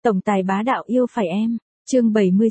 Tổng tài bá đạo yêu phải em. Chương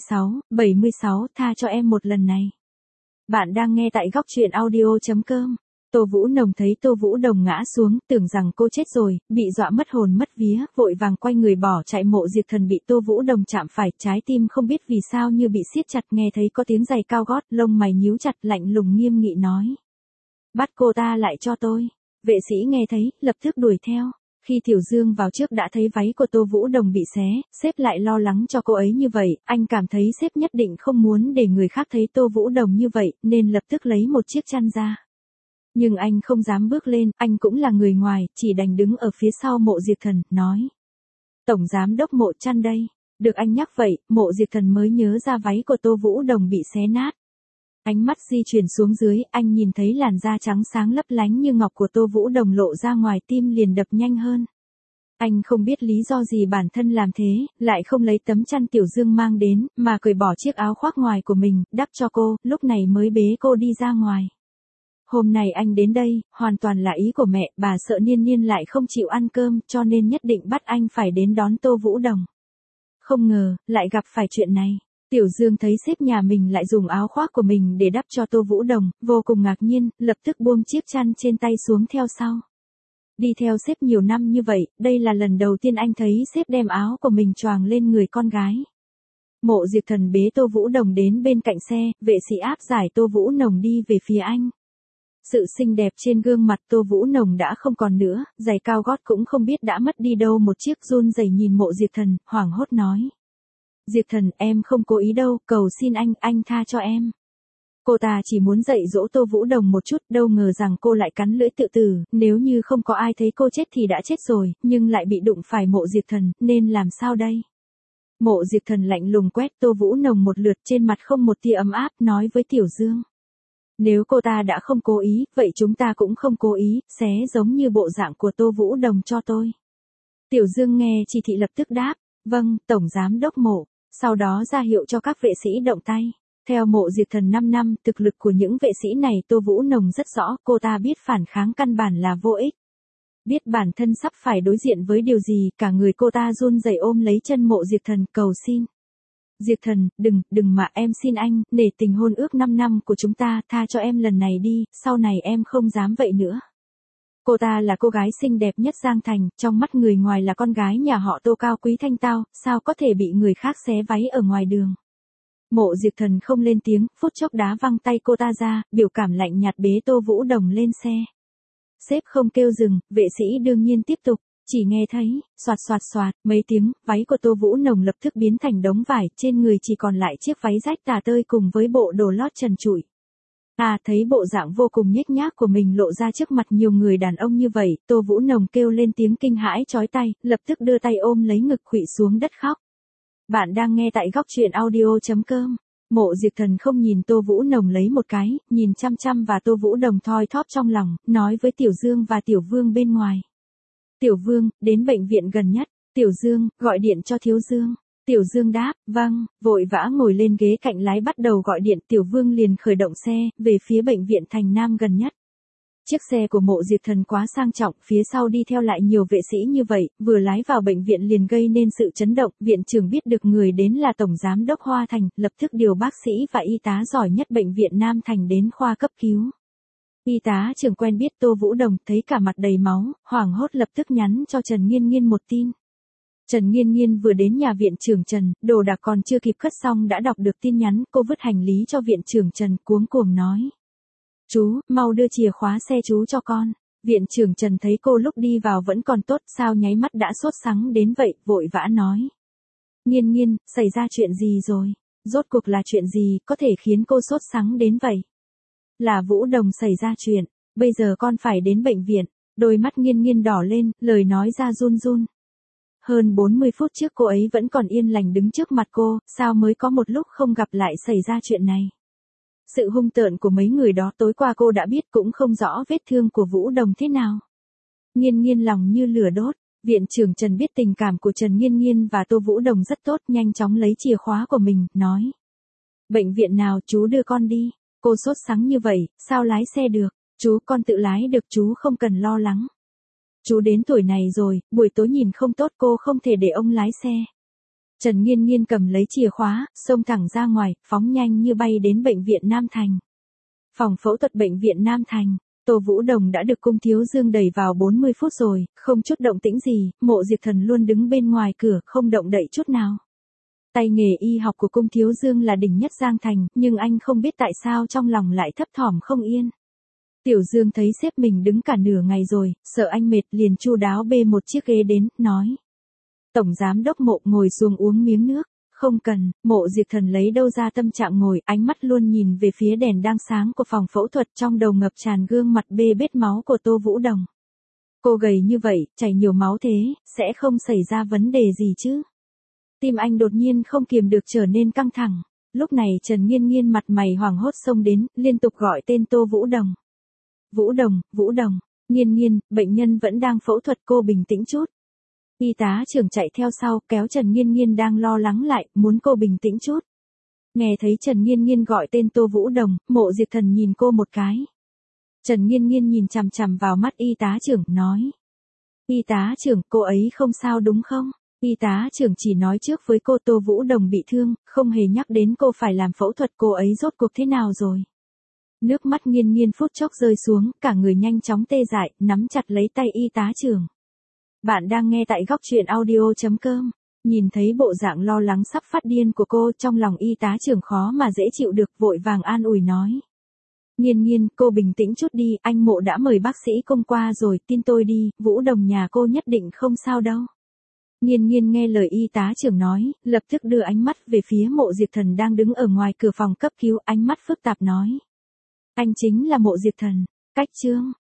76, tha cho em một lần này. Bạn đang nghe tại góc truyện audio.com. Tô Vũ Nồng thấy Tô Vũ Đồng ngã xuống, tưởng rằng cô chết rồi, bị dọa mất hồn mất vía, vội vàng quay người bỏ chạy. Mộ Diệp Thần bị Tô Vũ Đồng chạm phải, trái tim không biết vì sao như bị siết chặt, nghe thấy có tiếng giày cao gót, lông mày nhíu chặt, lạnh lùng nghiêm nghị nói. Bắt cô ta lại cho tôi. Vệ sĩ nghe thấy, lập tức đuổi theo. Khi Tiểu Dương vào trước đã thấy váy của Tô Vũ Đồng bị xé, sếp lại lo lắng cho cô ấy như vậy, anh cảm thấy sếp nhất định không muốn để người khác thấy Tô Vũ Đồng như vậy, nên lập tức lấy một chiếc chăn ra. Nhưng anh không dám bước lên, anh cũng là người ngoài, chỉ đành đứng ở phía sau Mộ Diệp Thần, nói. Tổng giám đốc Mộ chăn đây. Được anh nhắc vậy, Mộ Diệp Thần mới nhớ ra váy của Tô Vũ Đồng bị xé nát. Ánh mắt di chuyển xuống dưới, anh nhìn thấy làn da trắng sáng lấp lánh như ngọc của Tô Vũ Đồng lộ ra ngoài, tim liền đập nhanh hơn. Anh không biết lý do gì bản thân làm thế, lại không lấy tấm chăn Tiểu Dương mang đến, mà cởi bỏ chiếc áo khoác ngoài của mình, đắp cho cô, lúc này mới bế cô đi ra ngoài. Hôm nay anh đến đây, hoàn toàn là ý của mẹ, bà sợ Niên Niên lại không chịu ăn cơm, cho nên nhất định bắt anh phải đến đón Tô Vũ Đồng. Không ngờ, lại gặp phải chuyện này. Tiểu Dương thấy sếp nhà mình lại dùng áo khoác của mình để đắp cho Tô Vũ Đồng, vô cùng ngạc nhiên, lập tức buông chiếc chăn trên tay xuống theo sau. Đi theo sếp nhiều năm như vậy, đây là lần đầu tiên anh thấy sếp đem áo của mình choàng lên người con gái. Mộ Diệp Thần bế Tô Vũ Đồng đến bên cạnh xe, vệ sĩ áp giải Tô Vũ Nồng đi về phía anh. Sự xinh đẹp trên gương mặt Tô Vũ Nồng đã không còn nữa, giày cao gót cũng không biết đã mất đi đâu, một chiếc run rẩy nhìn Mộ Diệp Thần, hoảng hốt nói. Diệp Thần, em không cố ý đâu, cầu xin anh tha cho em. Cô ta chỉ muốn dạy dỗ Tô Vũ Đồng một chút, đâu ngờ rằng cô lại cắn lưỡi tự tử, nếu như không có ai thấy cô chết thì đã chết rồi, nhưng lại bị đụng phải Mộ Diệp Thần, nên làm sao đây? Mộ Diệp Thần lạnh lùng quét Tô Vũ Nồng một lượt, trên mặt không một tia ấm áp, nói với Tiểu Dương. Nếu cô ta đã không cố ý, vậy chúng ta cũng không cố ý, xé giống như bộ dạng của Tô Vũ Đồng cho tôi. Tiểu Dương nghe chỉ thị lập tức đáp, vâng, Tổng Giám Đốc Mộ. Sau đó ra hiệu cho các vệ sĩ động tay. Theo Mộ Diệp Thần 5 năm, thực lực của những vệ sĩ này Tô Vũ Nồng rất rõ, cô ta biết phản kháng căn bản là vô ích. Biết bản thân sắp phải đối diện với điều gì, cả người cô ta run rẩy ôm lấy chân Mộ Diệp Thần, cầu xin. Diệp Thần, đừng mà, em xin anh, nể tình hôn ước 5 năm của chúng ta, tha cho em lần này đi, sau này em không dám vậy nữa. Cô ta là cô gái xinh đẹp nhất Giang Thành, trong mắt người ngoài là con gái nhà họ Tô cao quý thanh tao, sao có thể bị người khác xé váy ở ngoài đường. Mộ Diệp Thần không lên tiếng, phút chốc đá văng tay cô ta ra, biểu cảm lạnh nhạt bế Tô Vũ Đồng lên xe. Sếp không kêu dừng, vệ sĩ đương nhiên tiếp tục, chỉ nghe thấy, xoạt xoạt xoạt, mấy tiếng, váy của Tô Vũ Nồng lập tức biến thành đống vải, trên người chỉ còn lại chiếc váy rách tả tơi cùng với bộ đồ lót trần trụi. Thấy bộ dạng vô cùng nhếch nhác của mình lộ ra trước mặt nhiều người đàn ông như vậy, Tô Vũ Nồng kêu lên tiếng kinh hãi chói tai, lập tức đưa tay ôm lấy ngực khuỵu xuống đất khóc. Bạn đang nghe tại góc truyện audio.com. Mộ Diệp Thần không nhìn Tô Vũ Nồng lấy một cái, nhìn chăm chăm và Tô Vũ Đồng thoi thóp trong lòng, nói với Tiểu Dương và Tiểu Vương bên ngoài. Tiểu Vương, đến bệnh viện gần nhất. Tiểu Dương, gọi điện cho Thiếu Dương. Tiểu Dương đáp, vâng, vội vã ngồi lên ghế cạnh lái bắt đầu gọi điện. Tiểu Vương liền khởi động xe, về phía bệnh viện Thành Nam gần nhất. Chiếc xe của Mộ Diệp Thần quá sang trọng, phía sau đi theo lại nhiều vệ sĩ như vậy, vừa lái vào bệnh viện liền gây nên sự chấn động. Viện trưởng biết được người đến là Tổng Giám Đốc Hoa Thành, lập tức điều bác sĩ và y tá giỏi nhất bệnh viện Nam Thành đến khoa cấp cứu. Y tá trưởng quen biết Tô Vũ Đồng, thấy cả mặt đầy máu, hoảng hốt lập tức nhắn cho Trần Nghiên Nghiên một tin. Trần Nghiên Nghiên vừa đến nhà viện trưởng Trần, đồ đạc còn chưa kịp cất xong đã đọc được tin nhắn, cô vứt hành lý cho viện trưởng Trần, cuống cuồng nói. Chú, mau đưa chìa khóa xe chú cho con. Viện trưởng Trần thấy cô lúc đi vào vẫn còn tốt, sao nháy mắt đã sốt sắng đến vậy, vội vã nói. Nghiên Nghiên, xảy ra chuyện gì rồi? Rốt cuộc là chuyện gì, có thể khiến cô sốt sắng đến vậy? Là Vũ Đồng xảy ra chuyện, bây giờ con phải đến bệnh viện. Đôi mắt Nghiên Nghiên đỏ lên, lời nói ra run run. Hơn 40 phút trước cô ấy vẫn còn yên lành đứng trước mặt cô, sao mới có một lúc không gặp lại xảy ra chuyện này. Sự hung tợn của mấy người đó tối qua cô đã biết, cũng không rõ vết thương của Vũ Đồng thế nào. Nghiên Nghiên lòng như lửa đốt, viện trưởng Trần biết tình cảm của Trần Nghiên Nghiên và Tô Vũ Đồng rất tốt, nhanh chóng lấy chìa khóa của mình, nói. Bệnh viện nào, chú đưa con đi. Cô sốt sắng như vậy, sao lái xe được? Chú, con tự lái được, chú không cần lo lắng. Chú đến tuổi này rồi, buổi tối nhìn không tốt, cô không thể để ông lái xe. Trần Nghiên Nghiên cầm lấy chìa khóa, xông thẳng ra ngoài, phóng nhanh như bay đến bệnh viện Nam Thành. Phòng phẫu thuật bệnh viện Nam Thành, Tô Vũ Đồng đã được Cung Thiếu Dương đẩy vào 40 phút rồi, không chút động tĩnh gì, Mộ Diệp Thần luôn đứng bên ngoài cửa, không động đậy chút nào. Tay nghề y học của Cung Thiếu Dương là đỉnh nhất Giang Thành, nhưng anh không biết tại sao trong lòng lại thấp thỏm không yên. Tiểu Dương thấy sếp mình đứng cả nửa ngày rồi, sợ anh mệt liền chu đáo bê một chiếc ghế đến, nói. Tổng giám đốc Mộ ngồi xuống uống miếng nước. Không cần, Mộ Diệp Thần lấy đâu ra tâm trạng ngồi, ánh mắt luôn nhìn về phía đèn đang sáng của phòng phẫu thuật, trong đầu ngập tràn gương mặt bê bết máu của Tô Vũ Đồng. Cô gầy như vậy, chảy nhiều máu thế, sẽ không xảy ra vấn đề gì chứ? Tim anh đột nhiên không kiềm được trở nên căng thẳng. Lúc này Trần Nghiên Nghiên mặt mày hoảng hốt xông đến, liên tục gọi tên Tô Vũ Đồng. Vũ Đồng, Vũ Đồng, Nghiên Nghiên, bệnh nhân vẫn đang phẫu thuật, cô bình tĩnh chút. Y tá trưởng chạy theo sau, kéo Trần Nghiên Nghiên đang lo lắng lại, muốn cô bình tĩnh chút. Nghe thấy Trần Nghiên Nghiên gọi tên Tô Vũ Đồng, Mộ Diệp Thần nhìn cô một cái. Trần Nghiên Nghiên nhìn chằm chằm vào mắt y tá trưởng, nói. Y tá trưởng, cô ấy không sao đúng không? Y tá trưởng chỉ nói trước với cô Tô Vũ Đồng bị thương, không hề nhắc đến cô phải làm phẫu thuật, cô ấy rốt cuộc thế nào rồi? Nước mắt Nghiên Nghiên phút chốc rơi xuống, cả người nhanh chóng tê dại, nắm chặt lấy tay y tá trưởng. Bạn đang nghe tại góc truyện audio.com. Nhìn thấy bộ dạng lo lắng sắp phát điên của cô, trong lòng y tá trưởng khó mà dễ chịu được, vội vàng an ủi nói. Nghiên Nghiên, cô bình tĩnh chút đi, anh Mộ đã mời bác sĩ Công qua rồi, tin tôi đi, Vũ Đồng nhà cô nhất định không sao đâu. Nghiên Nghiên nghe lời y tá trưởng nói, lập tức đưa ánh mắt về phía Mộ Diệp Thần đang đứng ở ngoài cửa phòng cấp cứu, ánh mắt phức tạp nói. Anh chính là Mộ Diệp Thần, cách Trương.